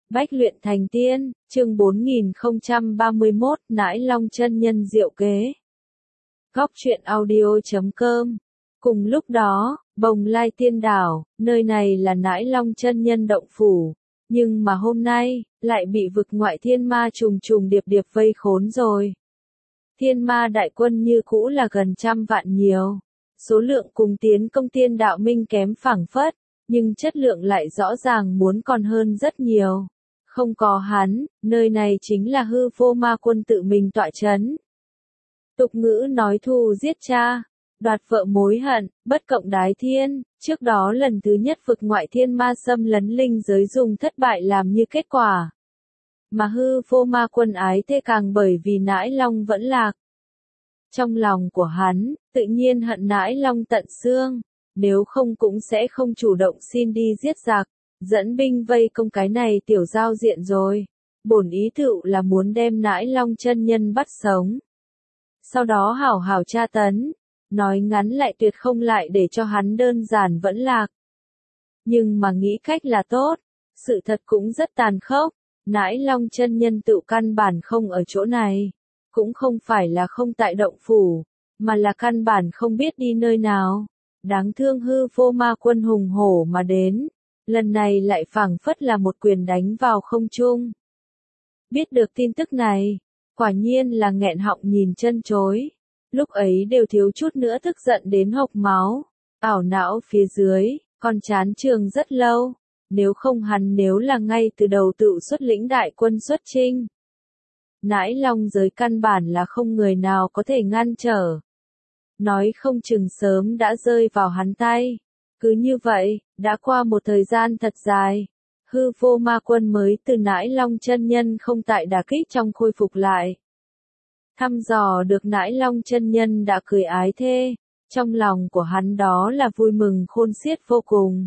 Bách luyện thành tiên, chương 4031, Nãi Long chân nhân diệu kế. Góc truyện audio.com. Cùng lúc đó, Bồng Lai Tiên Đảo, nơi này là Nãi Long chân nhân động phủ, nhưng mà hôm nay, lại bị vực ngoại thiên ma trùng trùng điệp điệp vây khốn rồi. Thiên ma đại quân như cũ là gần 100 vạn nhiều, số lượng cùng tiến công tiên đạo minh kém phảng phất, nhưng chất lượng lại rõ ràng muốn còn hơn rất nhiều. Không có hắn, nơi này chính là hư vô ma quân tự mình tọa chấn. Tục ngữ nói thù giết cha, đoạt vợ mối hận, bất cộng đái thiên, trước đó lần thứ nhất vực ngoại thiên ma xâm lấn linh giới dùng thất bại làm như kết quả. Mà hư vô ma quân ái thê càng bởi vì Nãi Long vẫn lạc. Trong lòng của hắn, tự nhiên hận Nãi Long tận xương, nếu không cũng sẽ không chủ động xin đi giết giặc, dẫn binh vây công cái này tiểu giao diện rồi. Bổn ý tựu là muốn đem Nãi Long chân nhân bắt sống. Sau đó hảo hảo tra tấn, nói ngắn lại tuyệt không lại để cho hắn đơn giản vẫn lạc. Nhưng mà nghĩ cách là tốt, sự thật cũng rất tàn khốc, Nãi Long chân nhân tựu căn bản không ở chỗ này, cũng không phải là không tại động phủ, mà là căn bản không biết đi nơi nào. Đáng thương hư vô ma quân hùng hổ mà đến, lần này lại phảng phất là một quyền đánh vào không trung. Biết được tin tức này, quả nhiên là nghẹn họng nhìn chân chối, lúc ấy đều thiếu chút nữa tức giận đến hộc máu, ảo não phía dưới, còn chán trường rất lâu, nếu không hắn nếu là ngay từ đầu tự xuất lĩnh đại quân xuất chinh. Nãi Long giới căn bản là không người nào có thể ngăn trở. Nói không chừng sớm đã rơi vào hắn tay. Cứ như vậy, đã qua một thời gian thật dài, hư vô ma quân mới từ Nãi Long chân nhân không tại đả kích trong khôi phục lại. Thăm dò được Nãi Long chân nhân đã cười ái thê, trong lòng của hắn đó là vui mừng khôn xiết vô cùng.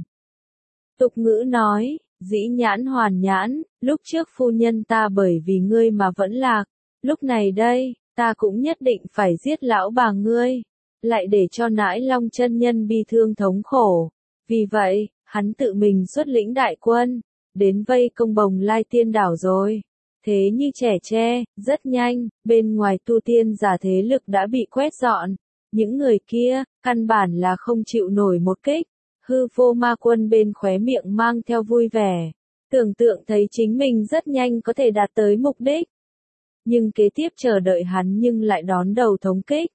Tục ngữ nói, dĩ nhãn hoàn nhãn, lúc trước phu nhân ta bởi vì ngươi mà vẫn lạc, lúc này đây, ta cũng nhất định phải giết lão bà ngươi, lại để cho Nãi Long chân nhân bi thương thống khổ. Vì vậy, hắn tự mình xuất lĩnh đại quân, đến vây công Bồng Lai Tiên Đảo rồi. Thế như trẻ tre, rất nhanh, bên ngoài tu tiên giả thế lực đã bị quét dọn. Những người kia, căn bản là không chịu nổi một kích. Hư vô ma quân bên khóe miệng mang theo vui vẻ, tưởng tượng thấy chính mình rất nhanh có thể đạt tới mục đích. Nhưng kế tiếp chờ đợi hắn nhưng lại đón đầu thống kích.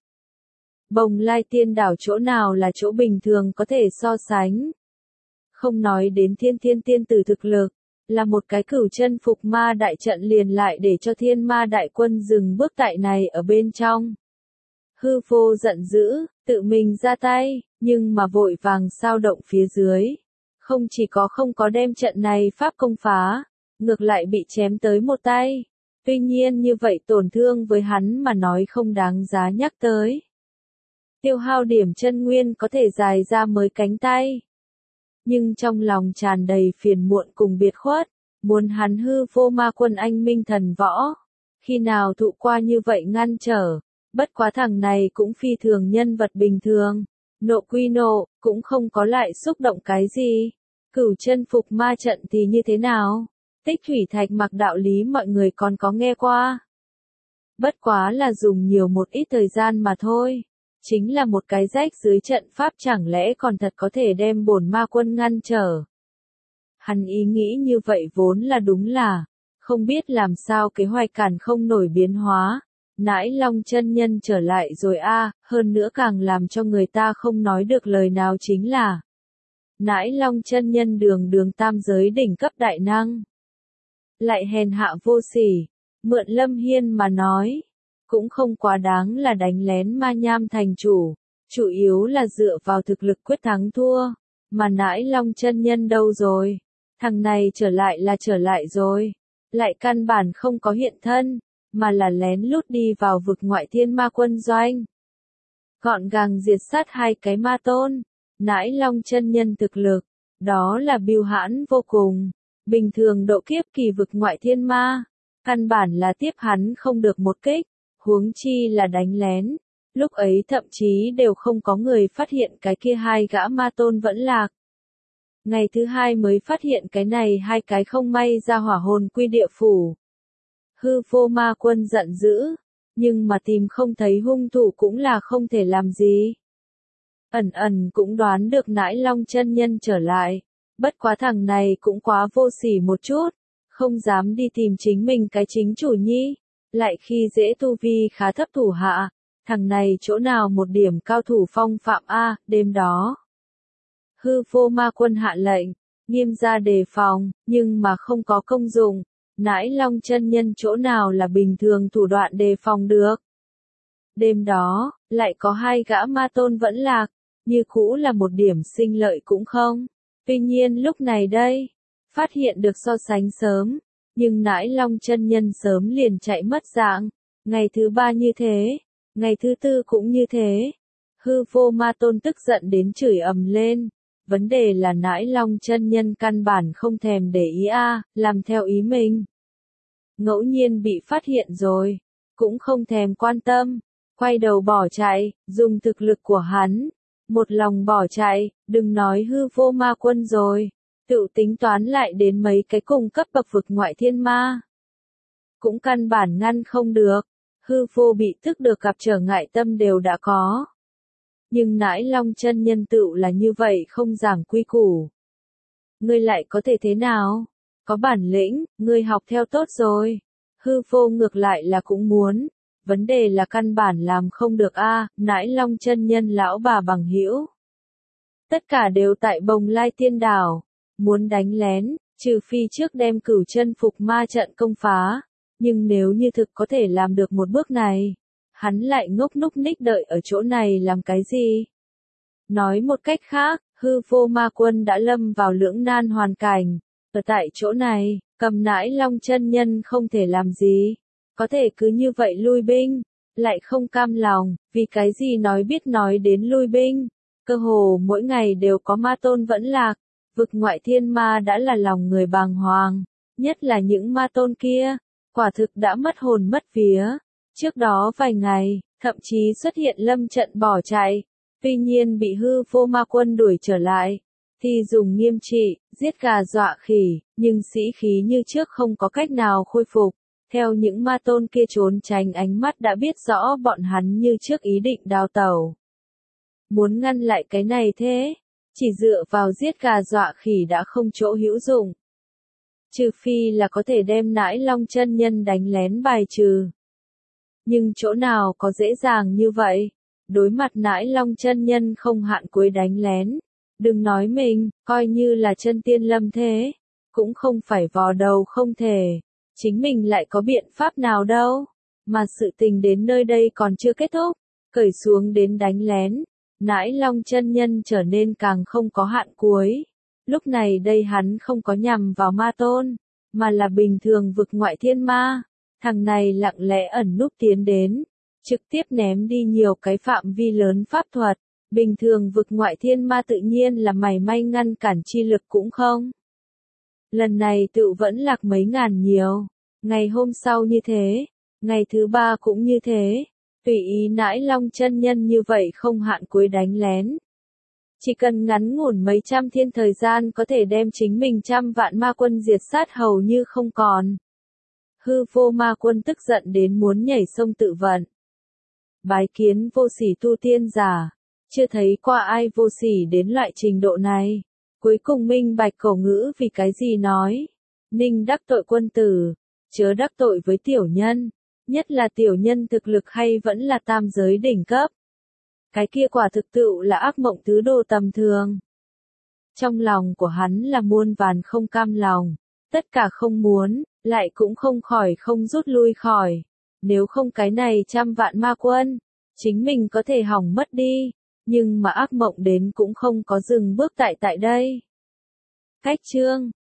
Bồng Lai Tiên Đảo chỗ nào là chỗ bình thường có thể so sánh. Không nói đến thiên tiên tử thực lực, là một cái cửu chân phục ma đại trận liền lại để cho thiên ma đại quân dừng bước tại này ở bên trong. Hư vô giận dữ, tự mình ra tay, nhưng mà vội vàng sao động phía dưới. Không chỉ không có đem trận này pháp công phá, ngược lại bị chém tới một tay. Tuy nhiên như vậy tổn thương với hắn mà nói không đáng giá nhắc tới. Tiêu hao điểm chân nguyên có thể dài ra mới cánh tay. Nhưng trong lòng tràn đầy phiền muộn cùng biệt khuất, muốn hắn hư vô ma quân anh minh thần võ. Khi nào thụ qua như vậy ngăn trở, bất quá thằng này cũng phi thường nhân vật bình thường. Nộ quy nộ, cũng không có lại xúc động cái gì. Cửu chân phục ma trận thì như thế nào? Tích thủy thạch mặc đạo lý mọi người còn có nghe qua. Bất quá là dùng nhiều một ít thời gian mà thôi. Chính là một cái rách dưới trận pháp chẳng lẽ còn thật có thể đem bổn ma quân ngăn trở. Hắn ý nghĩ như vậy vốn là đúng là, không biết làm sao kế hoạch cản không nổi biến hóa. Nãi Long chân nhân trở lại rồi hơn nữa càng làm cho người ta không nói được lời nào chính là Nãi Long chân nhân đường tam giới đỉnh cấp đại năng. Lại hèn hạ vô sỉ, mượn Lâm Hiên mà nói, cũng không quá đáng là đánh lén ma nham thành chủ yếu là dựa vào thực lực quyết thắng thua, mà Nãi Long chân nhân đâu rồi, thằng này trở lại rồi, lại căn bản không có hiện thân, mà là lén lút đi vào vực ngoại thiên ma quân doanh. Gọn gàng diệt sát hai cái ma tôn, Nãi Long chân nhân thực lực, đó là bưu hãn vô cùng, bình thường độ kiếp kỳ vực ngoại thiên ma, căn bản là tiếp hắn không được một kích, huống chi là đánh lén, lúc ấy thậm chí đều không có người phát hiện cái kia hai gã ma tôn vẫn lạc. ngày thứ hai mới phát hiện cái này hai cái không may ra hỏa hồn quy địa phủ. Hư vô ma quân giận dữ, nhưng mà tìm không thấy hung thủ cũng là không thể làm gì. Ẩn ẩn cũng đoán được Nãi Long chân nhân trở lại, bất quá thằng này cũng quá vô sỉ một chút, không dám đi tìm chính mình cái chính chủ nhi, lại khi dễ tu vi khá thấp thủ hạ, thằng này chỗ nào một điểm cao thủ phong phạm a, đêm đó. Hư vô ma quân hạ lệnh, nghiêm ra đề phòng, nhưng mà không có công dụng, Nãi Long chân nhân chỗ nào là bình thường thủ đoạn đề phòng được. Đêm đó, lại có hai gã ma tôn vẫn lạc, như cũ là một điểm sinh lợi cũng không. Tuy nhiên lúc này đây, phát hiện được so sánh sớm, nhưng Nãi Long chân nhân sớm liền chạy mất dạng, ngày thứ ba như thế, ngày thứ tư cũng như thế. Hư vô ma tôn tức giận đến chửi ầm lên, vấn đề là Nãi Long chân nhân căn bản không thèm để ý làm theo ý mình. Ngẫu nhiên bị phát hiện rồi, cũng không thèm quan tâm, quay đầu bỏ chạy, dùng thực lực của hắn, một lòng bỏ chạy, đừng nói hư vô ma quân rồi, tự tính toán lại đến mấy cái cùng cấp bậc vực ngoại thiên ma. Cũng căn bản ngăn không được, hư vô bị tức được gặp trở ngại tâm đều đã có. Nhưng Nãi Long chân nhân tựu là như vậy không giảng quy củ. Ngươi lại có thể thế nào? Có bản lĩnh, ngươi học theo tốt rồi. Hư vô ngược lại là cũng muốn. Vấn đề là căn bản làm không được Nãi Long chân nhân lão bà bằng hữu. Tất cả đều tại Bồng Lai Tiên Đảo. Muốn đánh lén, trừ phi trước đem Cửu Chân Phục Ma trận công phá. Nhưng nếu như thực có thể làm được một bước này, hắn lại ngốc núc ních đợi ở chỗ này làm cái gì? Nói một cách khác, hư vô ma quân đã lâm vào lưỡng nan hoàn cảnh. Ở tại chỗ này, cầm Nãi Long chân nhân không thể làm gì. Có thể cứ như vậy lui binh, lại không cam lòng, vì cái gì nói đến lui binh. Cơ hồ mỗi ngày đều có ma tôn vẫn lạc, vực ngoại thiên ma đã là lòng người bàng hoàng, nhất là những ma tôn kia, quả thực đã mất hồn mất vía. Trước đó vài ngày, thậm chí xuất hiện lâm trận bỏ chạy, tuy nhiên bị hư vô ma quân đuổi trở lại, thì dùng nghiêm trị, giết gà dọa khỉ, nhưng sĩ khí như trước không có cách nào khôi phục. Theo những ma tôn kia trốn tránh ánh mắt đã biết rõ bọn hắn như trước ý định đào tẩu. Muốn ngăn lại cái này thế, chỉ dựa vào giết gà dọa khỉ đã không chỗ hữu dụng. Trừ phi là có thể đem Nãi Long chân nhân đánh lén bài trừ. Nhưng chỗ nào có dễ dàng như vậy, đối mặt Nãi Long chân nhân không hạn cuối đánh lén. Đừng nói mình, coi như là chân tiên lâm thế, cũng không phải vò đầu không thể. Chính mình lại có biện pháp nào đâu, mà sự tình đến nơi đây còn chưa kết thúc, cởi xuống đến đánh lén, Nãi Long chân nhân trở nên càng không có hạn cuối. Lúc này đây hắn không có nhằm vào ma tôn, mà là bình thường vực ngoại thiên ma, thằng này lặng lẽ ẩn núp tiến đến, trực tiếp ném đi nhiều cái phạm vi lớn pháp thuật, bình thường vực ngoại thiên ma tự nhiên là mảy may ngăn cản chi lực cũng không. Lần này tự vẫn lạc mấy ngàn nhiều, ngày hôm sau như thế, ngày thứ ba cũng như thế, tùy ý Nãi Long chân nhân như vậy không hạn cuối đánh lén. Chỉ cần ngắn ngủn mấy trăm thiên thời gian có thể đem chính mình trăm vạn ma quân diệt sát hầu như không còn. Hư vô ma quân tức giận đến muốn nhảy sông tự vận. Bái kiến vô sỉ tu tiên giả, chưa thấy qua ai vô sỉ đến loại trình độ này. Cuối cùng minh bạch cổ ngữ vì cái gì nói. Ninh đắc tội quân tử, chớ đắc tội với tiểu nhân, nhất là tiểu nhân thực lực hay vẫn là tam giới đỉnh cấp. Cái kia quả thực tựu là ác mộng tứ đồ tầm thường. Trong lòng của hắn là muôn vàn không cam lòng, tất cả không muốn, lại cũng không khỏi không rút lui khỏi. Nếu không cái này trăm vạn ma quân, chính mình có thể hỏng mất đi, nhưng mà ác mộng đến cũng không có dừng bước tại đây. Cách chương